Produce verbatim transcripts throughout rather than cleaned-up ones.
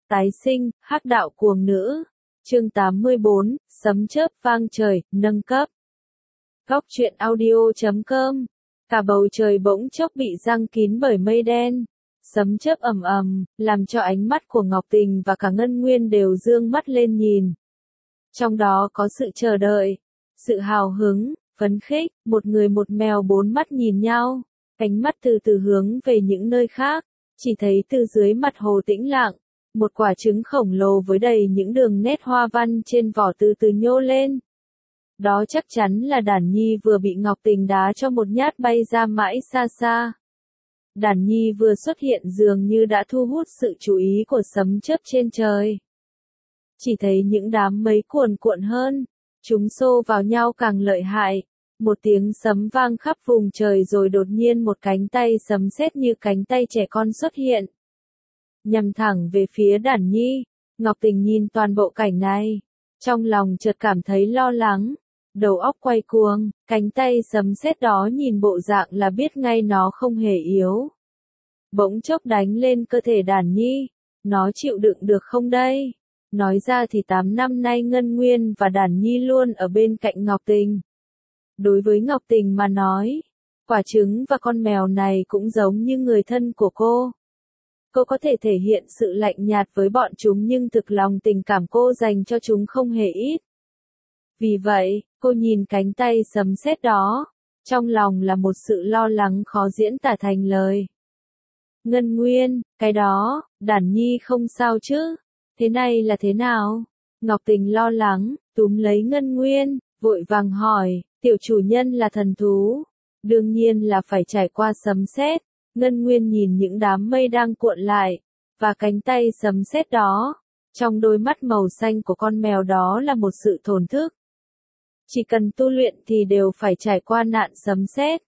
Tái sinh, hắc đạo cuồng nữ. Chương tám mươi bốn, sấm chớp vang trời, nâng cấp. Góc truyện audio chấm com. Cả bầu trời bỗng chốc bị giăng kín bởi mây đen. Sấm chớp ầm ầm, làm cho ánh mắt của Ngọc Tình và cả Ngân Nguyên đều dương mắt lên nhìn. Trong đó có sự chờ đợi, sự hào hứng, phấn khích, một người một mèo bốn mắt nhìn nhau, ánh mắt từ từ hướng về những nơi khác, chỉ thấy từ dưới mặt hồ tĩnh lặng, một quả trứng khổng lồ với đầy những đường nét hoa văn trên vỏ từ từ nhô lên. Đó chắc chắn là Đản Nhi vừa bị Ngọc Tình đá cho một nhát bay ra mãi xa xa. Đản Nhi vừa xuất hiện dường như đã thu hút sự chú ý của sấm chớp trên trời. Chỉ thấy những đám mây cuồn cuộn hơn, chúng xô vào nhau càng lợi hại. Một tiếng sấm vang khắp vùng trời rồi đột nhiên một cánh tay sấm sét như cánh tay trẻ con xuất hiện. Nhằm thẳng về phía Đản Nhi, Ngọc Tình nhìn toàn bộ cảnh này. Trong lòng chợt cảm thấy lo lắng, đầu óc quay cuồng, cánh tay sấm sét đó nhìn bộ dạng là biết ngay nó không hề yếu. Bỗng chốc đánh lên cơ thể Đản Nhi, nó chịu đựng được không đây? Nói ra thì tám năm nay Ngân Nguyên và Đản Nhi luôn ở bên cạnh Ngọc Tình. Đối với Ngọc Tình mà nói, quả trứng và con mèo này cũng giống như người thân của cô. Cô có thể thể hiện sự lạnh nhạt với bọn chúng nhưng thực lòng tình cảm cô dành cho chúng không hề ít. Vì vậy, cô nhìn cánh tay sấm sét đó, trong lòng là một sự lo lắng khó diễn tả thành lời. Ngân Nguyên, cái đó, Đản Nhi không sao chứ? Thế này là thế nào? Ngọc Tình lo lắng, túm lấy Ngân Nguyên, vội vàng hỏi, tiểu chủ nhân là thần thú, đương nhiên là phải trải qua sấm sét. Ngân Nguyên nhìn những đám mây đang cuộn lại, và cánh tay sấm sét đó, trong đôi mắt màu xanh của con mèo đó là một sự thổn thức. Chỉ cần tu luyện thì đều phải trải qua nạn sấm sét.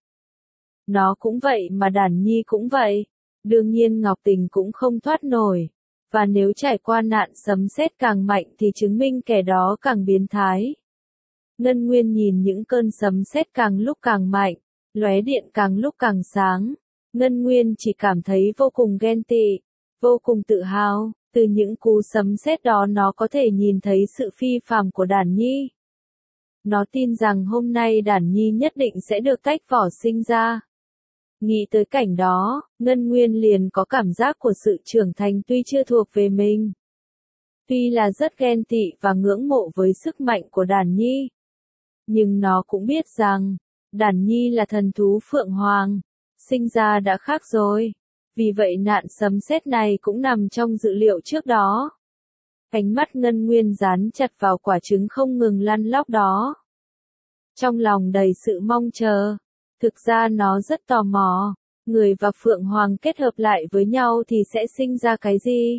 Nó cũng vậy mà Đản Nhi cũng vậy, đương nhiên Ngọc Tình cũng không thoát nổi. Và nếu trải qua nạn sấm sét càng mạnh thì chứng minh kẻ đó càng biến thái. Ngân Nguyên nhìn những cơn sấm sét càng lúc càng mạnh, lóe điện càng lúc càng sáng. Ngân Nguyên chỉ cảm thấy vô cùng ghen tị, vô cùng tự hào, từ những cú sấm sét đó nó có thể nhìn thấy sự phi phàm của Đản Nhi. Nó tin rằng hôm nay Đản Nhi nhất định sẽ được tách vỏ sinh ra. Nghĩ tới cảnh đó, Ngân Nguyên liền có cảm giác của sự trưởng thành tuy chưa thuộc về mình. Tuy là rất ghen tị và ngưỡng mộ với sức mạnh của Đản Nhi. Nhưng nó cũng biết rằng, Đản Nhi là thần thú Phượng Hoàng, sinh ra đã khác rồi. Vì vậy nạn sấm sét này cũng nằm trong dự liệu trước đó. Ánh mắt Ngân Nguyên dán chặt vào quả trứng không ngừng lăn lóc đó. Trong lòng đầy sự mong chờ. Thực ra nó rất tò mò, người và Phượng Hoàng kết hợp lại với nhau thì sẽ sinh ra cái gì?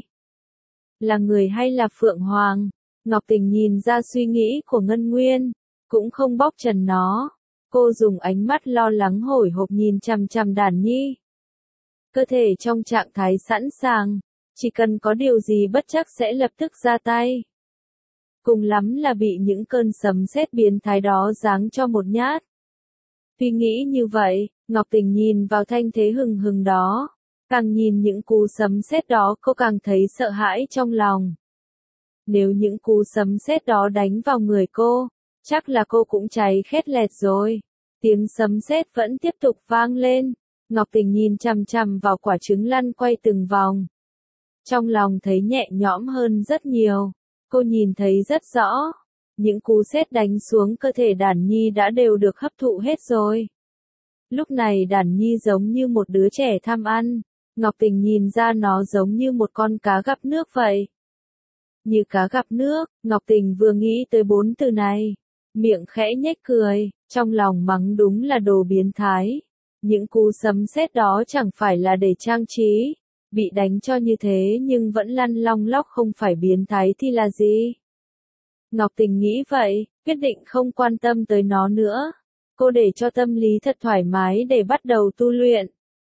Là người hay là Phượng Hoàng? Ngọc Tình nhìn ra suy nghĩ của Ngân Nguyên, cũng không bóc trần nó. Cô dùng ánh mắt lo lắng hồi hộp nhìn chằm chằm Đản Nhi. Cơ thể trong trạng thái sẵn sàng, chỉ cần có điều gì bất trắc sẽ lập tức ra tay. Cùng lắm là bị những cơn sấm sét biến thái đó giáng cho một nhát. Tuy nghĩ như vậy, Ngọc Tình nhìn vào thanh thế hừng hừng đó, càng nhìn những cú sấm sét đó cô càng thấy sợ hãi trong lòng. Nếu những cú sấm sét đó đánh vào người cô, chắc là cô cũng cháy khét lẹt rồi. Tiếng sấm sét vẫn tiếp tục vang lên, Ngọc Tình nhìn chằm chằm vào quả trứng lăn quay từng vòng. Trong lòng thấy nhẹ nhõm hơn rất nhiều, cô nhìn thấy rất rõ. Những cú sét đánh xuống cơ thể Đản Nhi đã đều được hấp thụ hết rồi. Lúc này Đản Nhi giống như một đứa trẻ tham ăn, Ngọc Tình nhìn ra nó giống như một con cá gặp nước vậy. Như cá gặp nước, Ngọc Tình vừa nghĩ tới bốn từ này, miệng khẽ nhếch cười, trong lòng mắng đúng là đồ biến thái. Những cú sấm sét đó chẳng phải là để trang trí, bị đánh cho như thế nhưng vẫn lăn long lóc không phải biến thái thì là gì? Ngọc Tình nghĩ vậy, quyết định không quan tâm tới nó nữa. Cô để cho tâm lý thật thoải mái để bắt đầu tu luyện.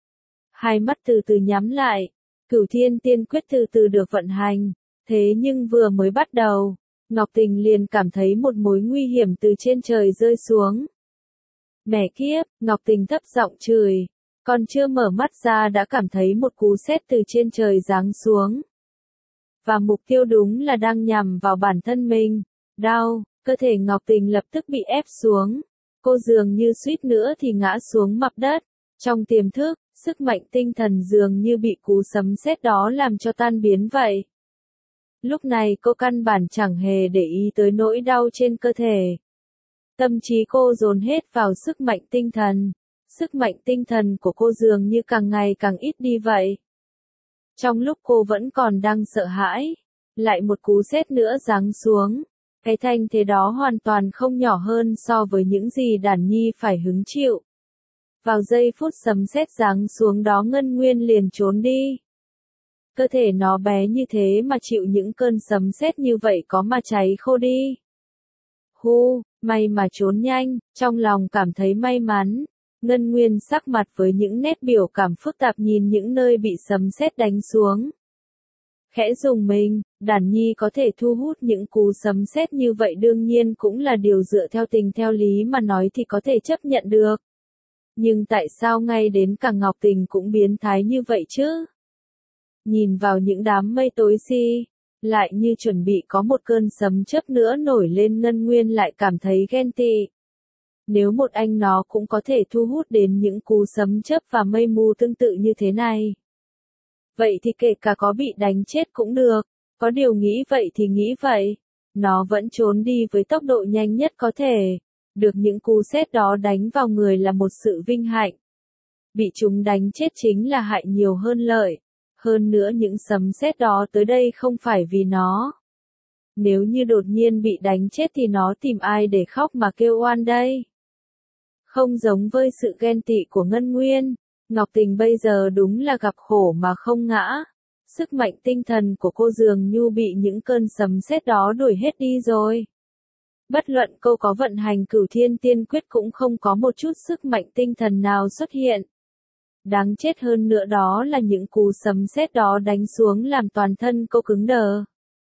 Hai mắt từ từ nhắm lại, Cửu Thiên Tiên Quyết từ từ được vận hành. Thế nhưng vừa mới bắt đầu, Ngọc Tình liền cảm thấy một mối nguy hiểm từ trên trời rơi xuống. Mẹ kiếp, Ngọc Tình thấp giọng chửi. Còn chưa mở mắt ra đã cảm thấy một cú sét từ trên trời giáng xuống. Và mục tiêu đúng là đang nhằm vào bản thân mình. Đau, cơ thể Ngọc Tình lập tức bị ép xuống. Cô dường như suýt nữa thì ngã xuống mặt đất. Trong tiềm thức, sức mạnh tinh thần dường như bị cú sấm sét đó làm cho tan biến vậy. Lúc này cô căn bản chẳng hề để ý tới nỗi đau trên cơ thể. Tâm trí cô dồn hết vào sức mạnh tinh thần. Sức mạnh tinh thần của cô dường như càng ngày càng ít đi vậy. Trong lúc cô vẫn còn đang sợ hãi, lại một cú sét nữa giáng xuống. Cái thanh thế đó hoàn toàn không nhỏ hơn so với những gì Đản Nhi phải hứng chịu. Vào giây phút sấm sét giáng xuống đó Ngân Nguyên liền trốn đi. Cơ thể nó bé như thế mà chịu những cơn sấm sét như vậy có mà cháy khô đi. Hu, may mà trốn nhanh, trong lòng cảm thấy may mắn. Ngân Nguyên sắc mặt với những nét biểu cảm phức tạp nhìn những nơi bị sấm sét đánh xuống. Khẽ rùng mình, Đản Nhi có thể thu hút những cú sấm sét như vậy đương nhiên cũng là điều dựa theo tình theo lý mà nói thì có thể chấp nhận được. Nhưng tại sao ngay đến cả Ngọc Tình cũng biến thái như vậy chứ? Nhìn vào những đám mây tối si, lại như chuẩn bị có một cơn sấm chớp nữa nổi lên Ngân Nguyên lại cảm thấy ghen tị. Nếu một anh nó cũng có thể thu hút đến những cú sấm chớp và mây mù tương tự như thế này. Vậy thì kể cả có bị đánh chết cũng được, có điều nghĩ vậy thì nghĩ vậy. Nó vẫn trốn đi với tốc độ nhanh nhất có thể. Được những cú sét đó đánh vào người là một sự vinh hạnh. Bị chúng đánh chết chính là hại nhiều hơn lợi. Hơn nữa những sấm sét đó tới đây không phải vì nó. Nếu như đột nhiên bị đánh chết thì nó tìm ai để khóc mà kêu oan đây? Không giống với sự ghen tị của Ngân Nguyên, Ngọc Tình bây giờ đúng là gặp khổ mà không ngã. Sức mạnh tinh thần của cô dường như bị những cơn sấm sét đó đuổi hết đi rồi. Bất luận cô có vận hành Cửu Thiên Tiên Quyết cũng không có một chút sức mạnh tinh thần nào xuất hiện. Đáng chết hơn nữa đó là những cú sấm sét đó đánh xuống làm toàn thân cô cứng đờ.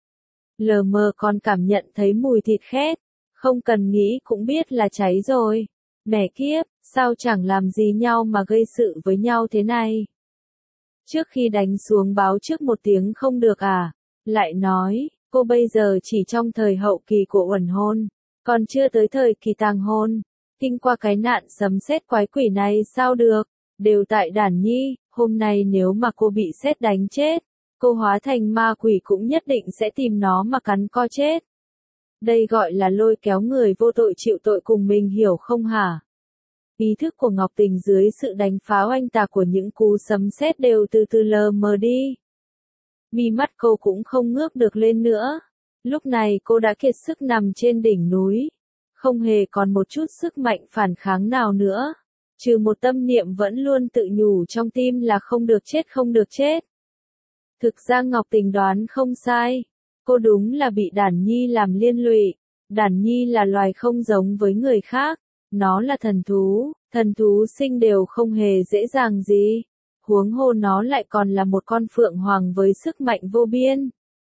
Lờ mờ còn cảm nhận thấy mùi thịt khét, không cần nghĩ cũng biết là cháy rồi. Mẹ kiếp, sao chẳng làm gì nhau mà gây sự với nhau thế này? Trước khi đánh xuống báo trước một tiếng không được à? Lại nói, cô bây giờ chỉ trong thời hậu kỳ của uẩn hôn, còn chưa tới thời kỳ tàng hôn. Kinh qua cái nạn sấm sét quái quỷ này sao được? Đều tại Đản Nhi, hôm nay nếu mà cô bị sét đánh chết, cô hóa thành ma quỷ cũng nhất định sẽ tìm nó mà cắn co chết. Đây gọi là lôi kéo người vô tội chịu tội cùng mình hiểu không hả? Ý thức của Ngọc Tình dưới sự đánh phá oanh tạc của những cú sấm sét đều từ từ lờ mờ đi. Mi mắt cô cũng không ngước được lên nữa. Lúc này cô đã kiệt sức nằm trên đỉnh núi. Không hề còn một chút sức mạnh phản kháng nào nữa. Trừ một tâm niệm vẫn luôn tự nhủ trong tim là không được chết không được chết. Thực ra Ngọc Tình đoán không sai. Cô đúng là bị Đản Nhi làm liên lụy. Đản Nhi là loài không giống với người khác. Nó là thần thú, thần thú sinh đều không hề dễ dàng gì. Huống hồ nó lại còn là một con phượng hoàng với sức mạnh vô biên.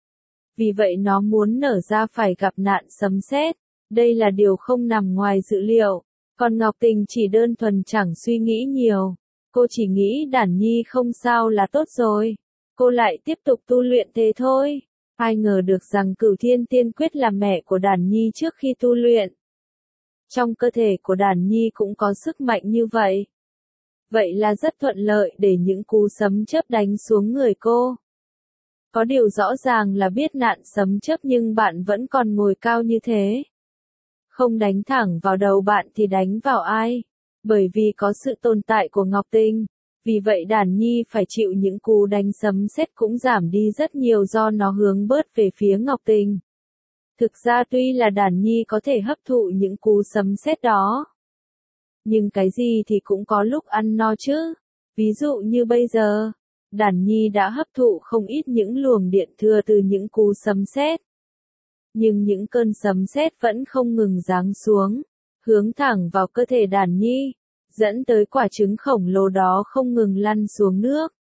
Vì vậy nó muốn nở ra phải gặp nạn sấm sét. Đây là điều không nằm ngoài dự liệu. Còn Ngọc Tình chỉ đơn thuần chẳng suy nghĩ nhiều. Cô chỉ nghĩ Đản Nhi không sao là tốt rồi. Cô lại tiếp tục tu luyện thế thôi. Ai ngờ được rằng Cửu Thiên Tiên Quyết là mẹ của Đản Nhi trước khi tu luyện. Trong cơ thể của Đản Nhi cũng có sức mạnh như vậy. Vậy là rất thuận lợi để những cú sấm chớp đánh xuống người cô. Có điều rõ ràng là biết nạn sấm chớp nhưng bạn vẫn còn ngồi cao như thế. Không đánh thẳng vào đầu bạn thì đánh vào ai? Bởi vì có sự tồn tại của Ngọc Tình. Vì vậy Đản Nhi phải chịu những cú đánh sấm sét cũng giảm đi rất nhiều do nó hướng bớt về phía Ngọc Tình. Thực ra tuy là Đản Nhi có thể hấp thụ những cú sấm sét đó. Nhưng cái gì thì cũng có lúc ăn no chứ. Ví dụ như bây giờ, Đản Nhi đã hấp thụ không ít những luồng điện thừa từ những cú sấm sét. Nhưng những cơn sấm sét vẫn không ngừng giáng xuống, hướng thẳng vào cơ thể Đản Nhi, dẫn tới quả trứng khổng lồ đó không ngừng lăn xuống nước.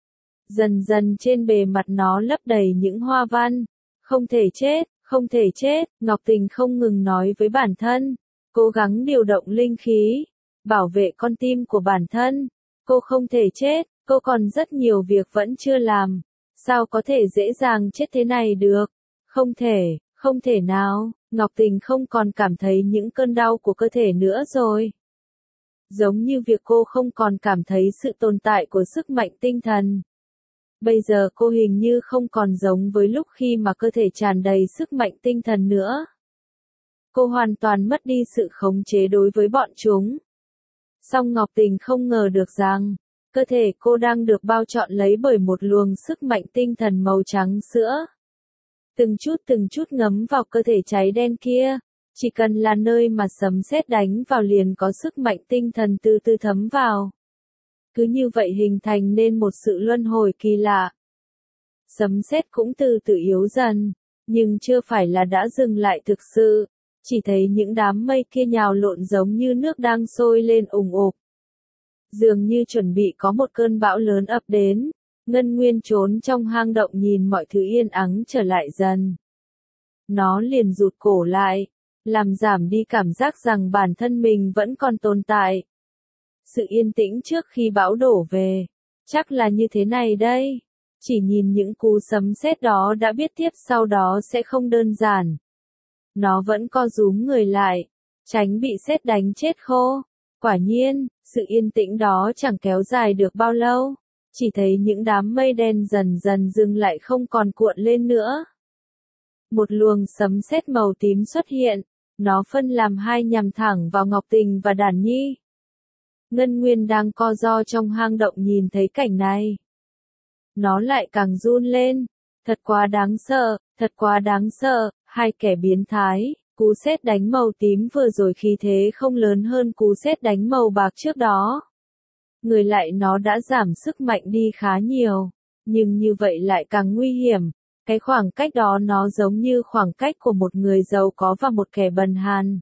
Dần dần trên bề mặt nó lấp đầy những hoa văn. Không thể chết, không thể chết, Ngọc Tình không ngừng nói với bản thân. Cố gắng điều động linh khí, bảo vệ con tim của bản thân. Cô không thể chết, cô còn rất nhiều việc vẫn chưa làm. Sao có thể dễ dàng chết thế này được? Không thể, không thể nào, Ngọc Tình không còn cảm thấy những cơn đau của cơ thể nữa rồi. Giống như việc cô không còn cảm thấy sự tồn tại của sức mạnh tinh thần. Bây giờ cô hình như không còn giống với lúc khi mà cơ thể tràn đầy sức mạnh tinh thần nữa. Cô hoàn toàn mất đi sự khống chế đối với bọn chúng. Song Ngọc Tình không ngờ được rằng, cơ thể cô đang được bao trọn lấy bởi một luồng sức mạnh tinh thần màu trắng sữa. Từng chút từng chút ngấm vào cơ thể cháy đen kia, chỉ cần là nơi mà sấm sét đánh vào liền có sức mạnh tinh thần từ từ thấm vào. Cứ như vậy hình thành nên một sự luân hồi kỳ lạ. Sấm sét cũng từ từ yếu dần, nhưng chưa phải là đã dừng lại thực sự, chỉ thấy những đám mây kia nhào lộn giống như nước đang sôi lên ùng ục. Dường như chuẩn bị có một cơn bão lớn ập đến, Ngân Nguyên trốn trong hang động nhìn mọi thứ yên ắng trở lại dần. Nó liền rụt cổ lại, làm giảm đi cảm giác rằng bản thân mình vẫn còn tồn tại. Sự yên tĩnh trước khi bão đổ về, chắc là như thế này đây. Chỉ nhìn những cú sấm sét đó đã biết tiếp sau đó sẽ không đơn giản. Nó vẫn co rúm người lại, tránh bị sét đánh chết khô. Quả nhiên, sự yên tĩnh đó chẳng kéo dài được bao lâu. Chỉ thấy những đám mây đen dần dần dừng lại không còn cuộn lên nữa. Một luồng sấm sét màu tím xuất hiện, nó phân làm hai nhằm thẳng vào Ngọc Tình và Đàn Nhi. Ngân Nguyên đang co ro trong hang động nhìn thấy cảnh này. Nó lại càng run lên, thật quá đáng sợ, thật quá đáng sợ, hai kẻ biến thái, cú sét đánh màu tím vừa rồi khí thế không lớn hơn cú sét đánh màu bạc trước đó. Người lại nó đã giảm sức mạnh đi khá nhiều, nhưng như vậy lại càng nguy hiểm, cái khoảng cách đó nó giống như khoảng cách của một người giàu có và một kẻ bần hàn.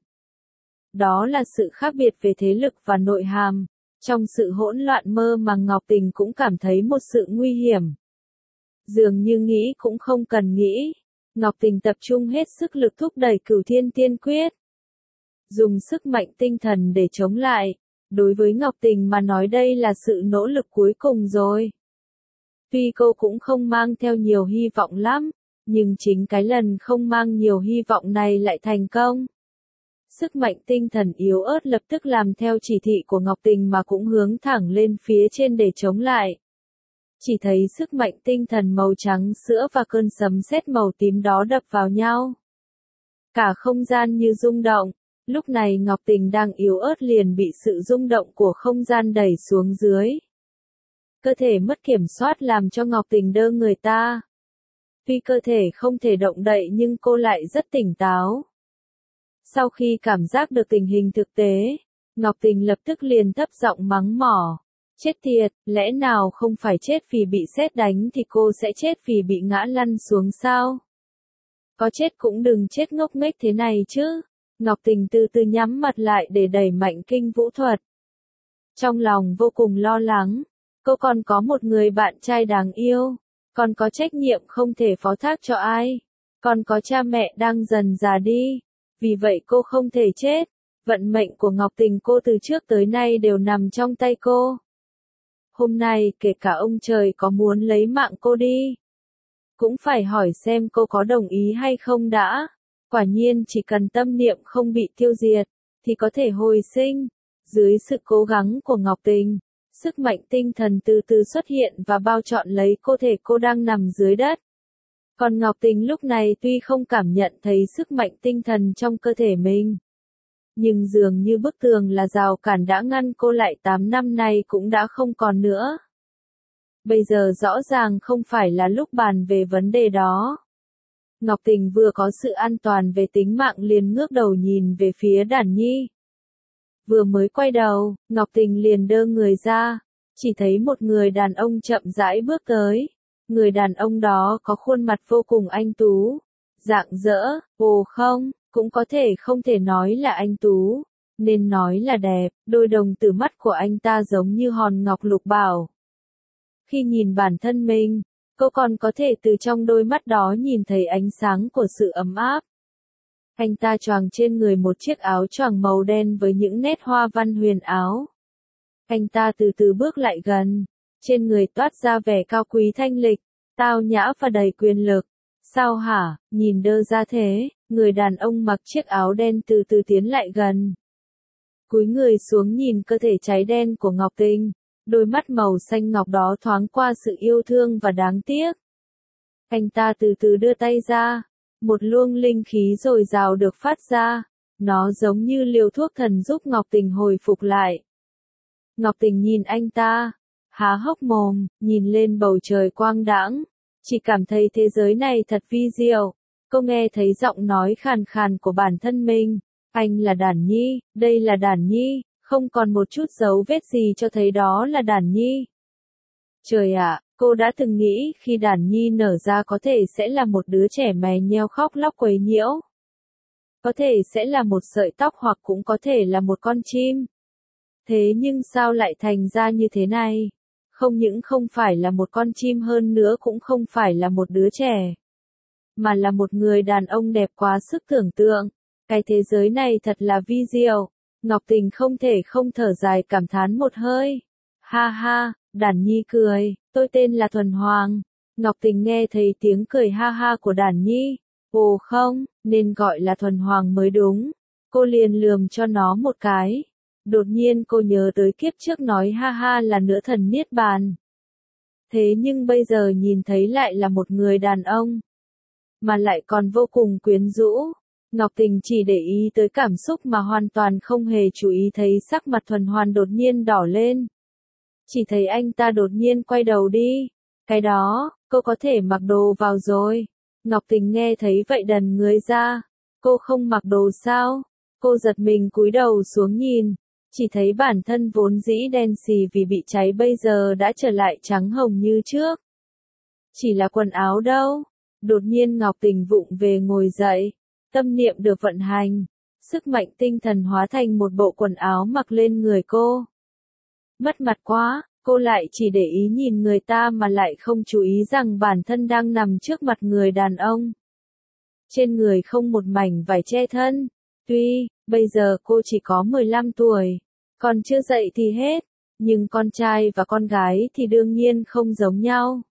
Đó là sự khác biệt về thế lực và nội hàm. Trong sự hỗn loạn mơ màng Ngọc Tình cũng cảm thấy một sự nguy hiểm. Dường như nghĩ cũng không cần nghĩ, Ngọc Tình tập trung hết sức lực thúc đẩy Cửu Thiên Tiên Quyết. Dùng sức mạnh tinh thần để chống lại, đối với Ngọc Tình mà nói đây là sự nỗ lực cuối cùng rồi. Tuy cô cũng không mang theo nhiều hy vọng lắm, nhưng chính cái lần không mang nhiều hy vọng này lại thành công. Sức mạnh tinh thần yếu ớt lập tức làm theo chỉ thị của Ngọc Tình mà cũng hướng thẳng lên phía trên để chống lại. Chỉ thấy sức mạnh tinh thần màu trắng sữa và cơn sấm sét màu tím đó đập vào nhau. Cả không gian như rung động, lúc này Ngọc Tình đang yếu ớt liền bị sự rung động của không gian đẩy xuống dưới. Cơ thể mất kiểm soát làm cho Ngọc Tình đơ người ta. Tuy cơ thể không thể động đậy nhưng cô lại rất tỉnh táo. Sau khi cảm giác được tình hình thực tế, Ngọc Tình lập tức liền thấp giọng mắng mỏ. Chết tiệt, lẽ nào không phải chết vì bị sét đánh thì cô sẽ chết vì bị ngã lăn xuống sao? Có chết cũng đừng chết ngốc nghếch thế này chứ. Ngọc Tình từ từ nhắm mặt lại để đẩy mạnh kinh vũ thuật. Trong lòng vô cùng lo lắng, cô còn có một người bạn trai đáng yêu, còn có trách nhiệm không thể phó thác cho ai, còn có cha mẹ đang dần già đi. Vì vậy cô không thể chết, vận mệnh của Ngọc Tình cô từ trước tới nay đều nằm trong tay cô. Hôm nay kể cả ông trời có muốn lấy mạng cô đi, cũng phải hỏi xem cô có đồng ý hay không đã. Quả nhiên chỉ cần tâm niệm không bị tiêu diệt, thì có thể hồi sinh. Dưới sự cố gắng của Ngọc Tình, sức mạnh tinh thần từ từ xuất hiện và bao trọn lấy cơ thể cô đang nằm dưới đất. Còn Ngọc Tình lúc này tuy không cảm nhận thấy sức mạnh tinh thần trong cơ thể mình, nhưng dường như bức tường là rào cản đã ngăn cô lại tám năm nay cũng đã không còn nữa. Bây giờ rõ ràng không phải là lúc bàn về vấn đề đó. Ngọc Tình vừa có sự an toàn về tính mạng liền ngước đầu nhìn về phía Đàn Nhi. Vừa mới quay đầu, Ngọc Tình liền đơ người ra, chỉ thấy một người đàn ông chậm rãi bước tới. Người đàn ông đó có khuôn mặt vô cùng anh tú, rạng rỡ, ồ không, cũng có thể không thể nói là anh tú, nên nói là đẹp, đôi đồng tử mắt của anh ta giống như hòn ngọc lục bảo. Khi nhìn bản thân mình, cô còn có thể từ trong đôi mắt đó nhìn thấy ánh sáng của sự ấm áp. Anh ta choàng trên người một chiếc áo choàng màu đen với những nét hoa văn huyền áo. Anh ta từ từ bước lại gần, trên người toát ra vẻ cao quý thanh lịch, tao nhã và đầy quyền lực. Sao hả, nhìn đơ ra thế, người đàn ông mặc chiếc áo đen từ từ tiến lại gần. Cúi người xuống nhìn cơ thể cháy đen của Ngọc Tình, đôi mắt màu xanh ngọc đó thoáng qua sự yêu thương và đáng tiếc. Anh ta từ từ đưa tay ra, một luồng linh khí dồi dào được phát ra, nó giống như liều thuốc thần giúp Ngọc Tình hồi phục lại. Ngọc Tình nhìn anh ta, há hốc mồm, nhìn lên bầu trời quang đãng, chỉ cảm thấy thế giới này thật vi diệu. Cô nghe thấy giọng nói khàn khàn của bản thân mình, anh là Đản Nhi, đây là Đản Nhi, không còn một chút dấu vết gì cho thấy đó là Đản Nhi. Trời ạ, cô đã từng nghĩ khi Đản Nhi nở ra có thể sẽ là một đứa trẻ mè nheo khóc lóc quấy nhiễu. Có thể sẽ là một sợi tóc hoặc cũng có thể là một con chim. Thế nhưng sao lại thành ra như thế này? Không những không phải là một con chim, hơn nữa cũng không phải là một đứa trẻ, mà là một người đàn ông đẹp quá sức tưởng tượng. Cái thế giới này thật là vi diệu. Ngọc Tình không thể không thở dài cảm thán một hơi. Ha ha, Đản Nhi cười, tôi tên là Thuần Hoàng. Ngọc Tình nghe thấy tiếng cười ha ha của Đản Nhi. Ồ không, nên gọi là Thuần Hoàng mới đúng. Cô liền lườm cho nó một cái. Đột nhiên cô nhớ tới kiếp trước nói ha ha là nữ thần Niết Bàn. Thế nhưng bây giờ nhìn thấy lại là một người đàn ông, mà lại còn vô cùng quyến rũ. Ngọc Tình chỉ để ý tới cảm xúc mà hoàn toàn không hề chú ý thấy sắc mặt Thuần Hoàn đột nhiên đỏ lên. Chỉ thấy anh ta đột nhiên quay đầu đi. Cái đó, cô có thể mặc đồ vào rồi. Ngọc Tình nghe thấy vậy đần người ra. Cô không mặc đồ sao? Cô giật mình cúi đầu xuống nhìn. Chỉ thấy bản thân vốn dĩ đen xì vì bị cháy bây giờ đã trở lại trắng hồng như trước. Chỉ là quần áo đâu? Đột nhiên Ngọc Tình vụng về ngồi dậy. Tâm niệm được vận hành. Sức mạnh tinh thần hóa thành một bộ quần áo mặc lên người cô. Mất mặt quá, cô lại chỉ để ý nhìn người ta mà lại không chú ý rằng bản thân đang nằm trước mặt người đàn ông. Trên người không một mảnh vải che thân. Tuy, bây giờ cô chỉ có mười lăm tuổi, còn chưa dậy thì hết, nhưng con trai và con gái thì đương nhiên không giống nhau.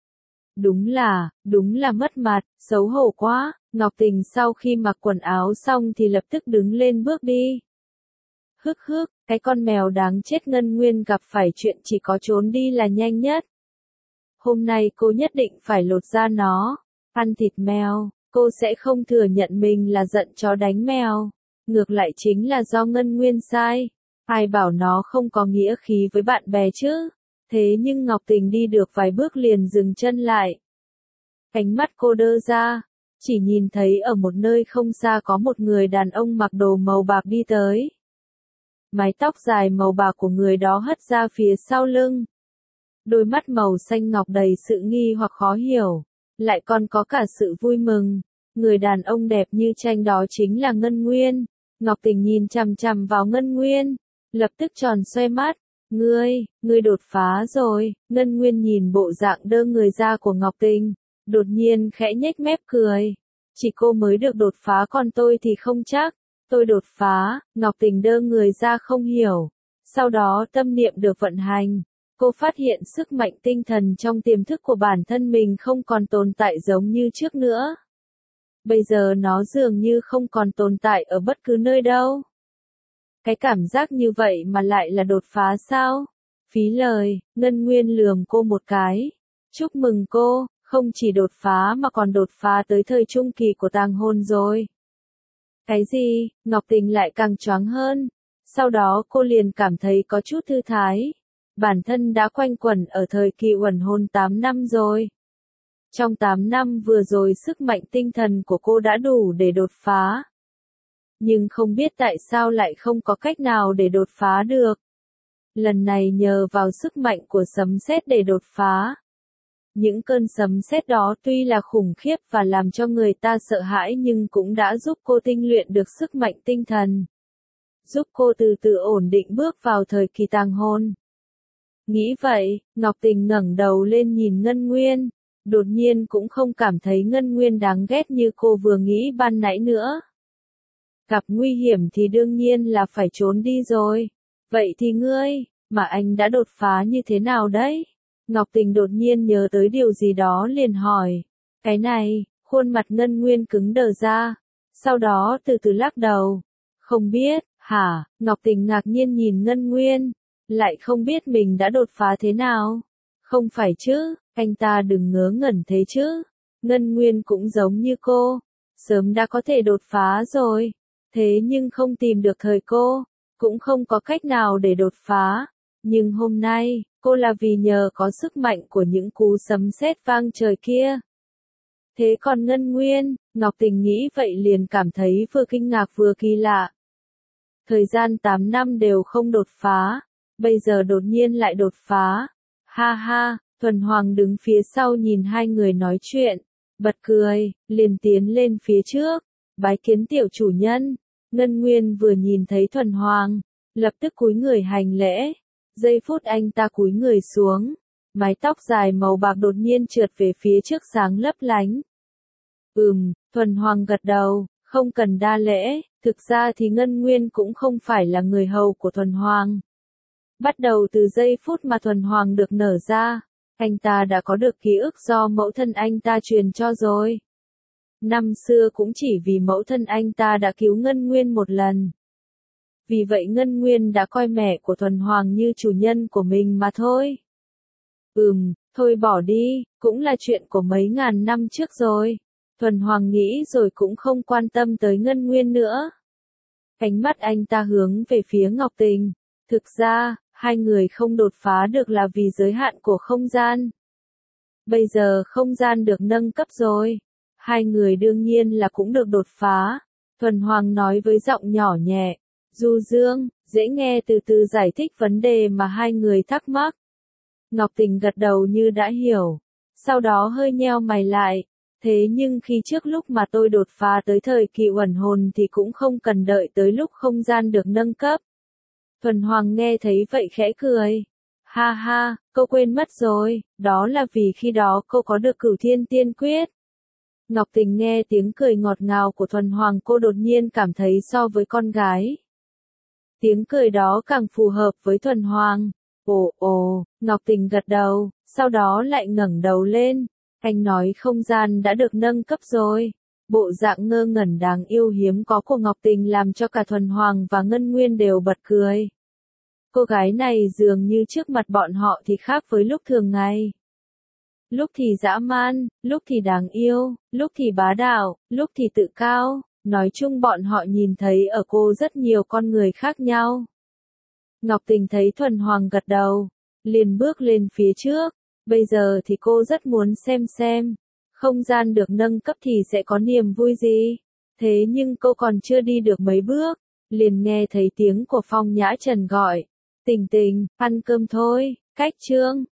Đúng là, đúng là mất mặt, xấu hổ quá. Ngọc Tình sau khi mặc quần áo xong thì lập tức đứng lên bước đi. Hức hức, cái con mèo đáng chết Ngân Nguyên gặp phải chuyện chỉ có trốn đi là nhanh nhất. Hôm nay cô nhất định phải lột da nó, ăn thịt mèo. Cô sẽ không thừa nhận mình là giận chó đánh mèo. Ngược lại chính là do Ngân Nguyên sai. Ai bảo nó không có nghĩa khí với bạn bè chứ. Thế nhưng Ngọc Tình đi được vài bước liền dừng chân lại. Ánh mắt cô đơ ra. Chỉ nhìn thấy ở một nơi không xa có một người đàn ông mặc đồ màu bạc đi tới. Mái tóc dài màu bạc của người đó hất ra phía sau lưng. Đôi mắt màu xanh ngọc đầy sự nghi hoặc khó hiểu. Lại còn có cả sự vui mừng. Người đàn ông đẹp như tranh đó chính là Ngân Nguyên. Ngọc Tình nhìn chằm chằm vào Ngân Nguyên. Lập tức tròn xoe mắt. Ngươi, ngươi đột phá rồi. Ngân Nguyên nhìn bộ dạng đơ người ra của Ngọc Tình. Đột nhiên khẽ nhếch mép cười. Chỉ cô mới được đột phá còn tôi thì không chắc. Tôi đột phá, Ngọc Tình đơ người ra không hiểu. Sau đó tâm niệm được vận hành. Cô phát hiện sức mạnh tinh thần trong tiềm thức của bản thân mình không còn tồn tại giống như trước nữa. Bây giờ nó dường như không còn tồn tại ở bất cứ nơi đâu. Cái cảm giác như vậy mà lại là đột phá sao? Phí lời, Ngân Nguyên lườm cô một cái. Chúc mừng cô, không chỉ đột phá mà còn đột phá tới thời trung kỳ của tàng hồn rồi. Cái gì? Ngọc Tình lại càng choáng hơn. Sau đó cô liền cảm thấy có chút thư thái. Bản thân đã quanh quẩn ở thời kỳ uẩn hồn tám năm rồi. Trong tám năm vừa rồi sức mạnh tinh thần của cô đã đủ để đột phá. Nhưng không biết tại sao lại không có cách nào để đột phá được. Lần này nhờ vào sức mạnh của sấm sét để đột phá. Những cơn sấm sét đó tuy là khủng khiếp và làm cho người ta sợ hãi nhưng cũng đã giúp cô tinh luyện được sức mạnh tinh thần. Giúp cô từ từ ổn định bước vào thời kỳ tàng hồn. Nghĩ vậy, Ngọc Tình ngẩng đầu lên nhìn Ngân Nguyên. Đột nhiên cũng không cảm thấy Ngân Nguyên đáng ghét như cô vừa nghĩ ban nãy nữa. Gặp nguy hiểm thì đương nhiên là phải trốn đi rồi. Vậy thì ngươi, mà anh đã đột phá như thế nào đấy? Ngọc Tình đột nhiên nhớ tới điều gì đó liền hỏi. Cái này, khuôn mặt Ngân Nguyên cứng đờ ra. Sau đó từ từ lắc đầu. Không biết, hả? Ngọc Tình ngạc nhiên nhìn Ngân Nguyên. Lại không biết mình đã đột phá thế nào. Không phải chứ, anh ta đừng ngớ ngẩn thế chứ. Ngân Nguyên cũng giống như cô. Sớm đã có thể đột phá rồi. Thế nhưng không tìm được thời cô. Cũng không có cách nào để đột phá. Nhưng hôm nay, cô là vì nhờ có sức mạnh của những cú sấm sét vang trời kia. Thế còn Ngân Nguyên, Ngọc Tình nghĩ vậy liền cảm thấy vừa kinh ngạc vừa kỳ lạ. Thời gian tám năm đều không đột phá, bây giờ đột nhiên lại đột phá. Ha ha, Thuần Hoàng đứng phía sau nhìn hai người nói chuyện, bật cười, liền tiến lên phía trước, bái kiến tiểu chủ nhân. Ngân Nguyên vừa nhìn thấy Thuần Hoàng, lập tức cúi người hành lễ. Giây phút anh ta cúi người xuống, mái tóc dài màu bạc đột nhiên trượt về phía trước sáng lấp lánh. Ừm, Thuần Hoàng gật đầu, không cần đa lễ, thực ra thì Ngân Nguyên cũng không phải là người hầu của Thuần Hoàng. Bắt đầu từ giây phút mà Thuần Hoàng được nở ra, anh ta đã có được ký ức do mẫu thân anh ta truyền cho rồi. Năm xưa cũng chỉ vì mẫu thân anh ta đã cứu Ngân Nguyên một lần. Vì vậy Ngân Nguyên đã coi mẹ của Thuần Hoàng như chủ nhân của mình mà thôi. Ừm, thôi bỏ đi, cũng là chuyện của mấy ngàn năm trước rồi. Thuần Hoàng nghĩ rồi cũng không quan tâm tới Ngân Nguyên nữa. Ánh mắt anh ta hướng về phía Ngọc Tình. Thực ra, hai người không đột phá được là vì giới hạn của không gian. Bây giờ không gian được nâng cấp rồi. Hai người đương nhiên là cũng được đột phá. Thuần Hoàng nói với giọng nhỏ nhẹ. Du dương, dễ nghe từ từ giải thích vấn đề mà hai người thắc mắc. Ngọc Tình gật đầu như đã hiểu. Sau đó hơi nheo mày lại. Thế nhưng khi trước lúc mà tôi đột phá tới thời kỳ uẩn hồn thì cũng không cần đợi tới lúc không gian được nâng cấp. Thuần Hoàng nghe thấy vậy khẽ cười. Ha ha, cô quên mất rồi, đó là vì khi đó cô có được Cửu Thiên Tiên Quyết. Ngọc Tình nghe tiếng cười ngọt ngào của Thuần Hoàng cô đột nhiên cảm thấy so với con gái. Tiếng cười đó càng phù hợp với Thuần Hoàng. Ồ ồ, Ngọc Tình gật đầu, sau đó lại ngẩng đầu lên. Anh nói không gian đã được nâng cấp rồi. Bộ dạng ngơ ngẩn đáng yêu hiếm có của Ngọc Tình làm cho cả Thuần Hoàng và Ngân Nguyên đều bật cười. Cô gái này dường như trước mặt bọn họ thì khác với lúc thường ngày. Lúc thì dã man, lúc thì đáng yêu, lúc thì bá đạo, lúc thì tự cao. Nói chung bọn họ nhìn thấy ở cô rất nhiều con người khác nhau. Ngọc Tình thấy Thuần Hoàng gật đầu, liền bước lên phía trước. Bây giờ thì cô rất muốn xem xem, không gian được nâng cấp thì sẽ có niềm vui gì. Thế nhưng cô còn chưa đi được mấy bước, liền nghe thấy tiếng của Phong Nhã Trần gọi. Tình Tình, ăn cơm thôi, cách chương.